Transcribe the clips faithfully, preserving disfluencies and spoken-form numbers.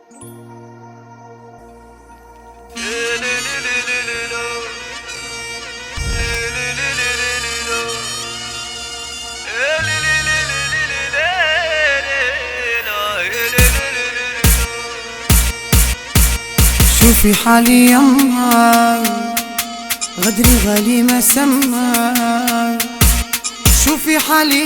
شوفي حالي يما غدري غالي ما سما. شوفي حالي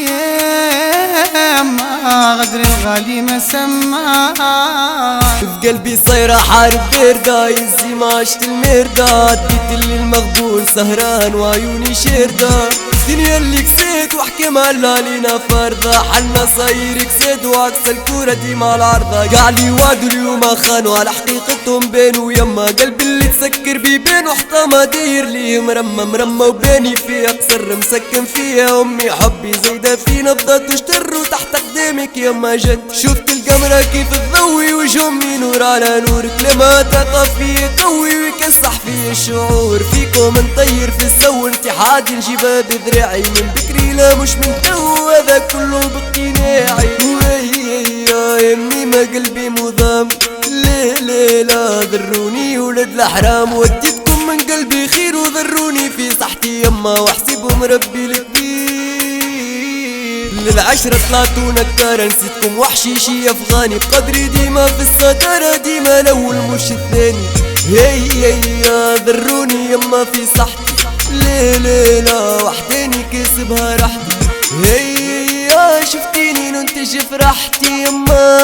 يما غدري الغالي ما سما. في قلبي صايرة حارب باردة يزي ما عشت المردة. اديت اللي المغبون سهران وعيوني شردة. الدنيا اللي كسيت واحكم هلا لينا فرضة. حنا صاير كسيت وعكس الكورة ديما العرضة. قاعلي وادوا اليوم خانوا على حقيقتهم بين ويما. قلبي اللي تسكر بي بين وحطة داير ليه مرمى مرمى وباني فيها قصر مسكن فيها. امي حبي زايدة في نبضة واشتر وتحت قدامك يما جد. شفت القمرة كيف تضوي وجه امي نور على نورك. لما تقف فيه قوي ويكسح فيه الشعور. فيكم نطير في السو انتحادي نجيبها بذراعي. من بكري لا مش من تو هذا كله بقناعي. ويا يمي ما قلبي مضام ليه ليه لا ضروني ولد الحرام. وديتكم من قلبي خير وضروني في صحتي يما واحسبهم ربي الكبير. للعشرة طلعتوا نكارة نسيتكم وحشيشي افغاني. بقدري ديما في الستارة ديما الاول مش الثاني. هي هي ضروني يما في صحتي ليه ليه لا وحداني كسبها راحتي. هي شفتيني ننتج فرحتي يما.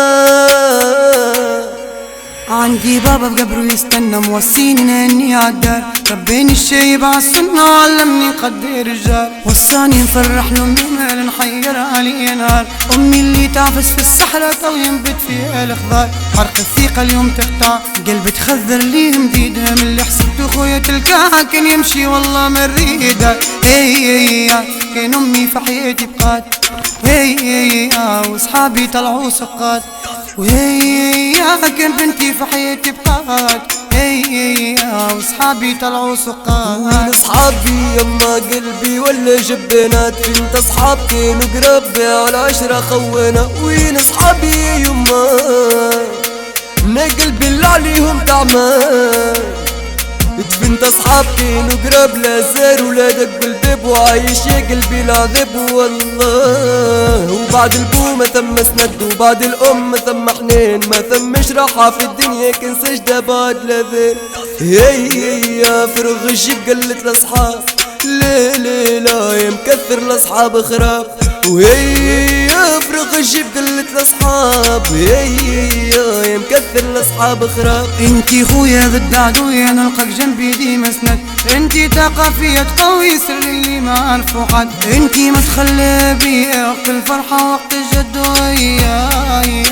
عندي بابا بقبره يستنى موصيني اني عالدار. ربيني الشايب عالسنة وعلمني قدر الجار. وصاني نفرح له بمال نحير علي نهار. امي اللي تعفس في الصحراء طوي ينبت فيها الخضار. حرق الثقة اليوم تقطع قلبي تخذر ليه مديدها. من اللي حسبته خويا تلقاها كان يمشي والله مريدة. هي هي كان امي في حياتي بقات. هي هي وصحابي طلعوا سقات. وهي كان بنتي في حياتي بقات. هي وصحابي طلعوا سقات. وين صحابي يما قلبي ولا جبنات. بنت صحاب كانوا قراب على عشرة خونا. وين صحابي يما نا قلبي اللي عليهم تعمان. بنت اصحاب كانوا قراب لا زار ولا دق الباب. وعايش يا قلبي العذاب والله. وبعد البو ما ثم سند وبعد الام ما ثم حنين. ما ثمش راحة في الدنيا كان سجدة بعد لذان. هي هي فرغ الجيب قلت لاصحاب ليه ليه لا يا مكثر لاصحاب خراب. وهي فرغ الجيب قلت لاصحاب. هي يا مكثر لاصحاب خراب. انتي خويا ضد عدويا نلقاك جنبي ديما سند. انتي طاقة فيا تقوي سري اللي ما عرفو حد. انتي ما تخلى بيا وقت الفرحة وقت الجد. وياي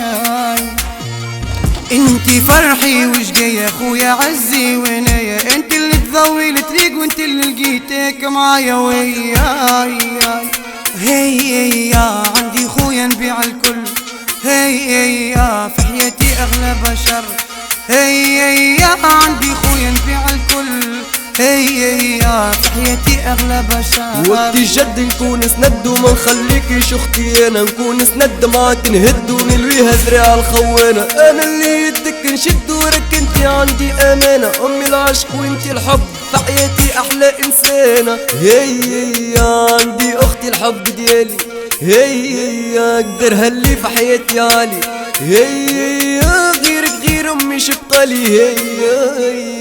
انتي فرحي وش جاية خويا عزي وينايا. انتي اللي تضوي الطريق وانتي اللي لقيتك معايا. وياي هي هي عندي خويا نبيع الكل. هي هي في حياتي اغلى بشر. هي هي عندي خويا نبيع الكل. هي هي في حياتي اغلى بشر. وقت الجد نكون سند وما نخليكيش اختي. انا نكون سند معاك نهد ونلويها ذراع الخوانة. انا اللي يدك نشد وراك انتي عندي امانة. امي العشق وانتي الحب في حياتي احلى انسانة. هي هي عندي اختي الحب ديالي. هي هي اقدرها اللي في حياتي عالي. هي هي غيرك غير امي شبقالي. هي هي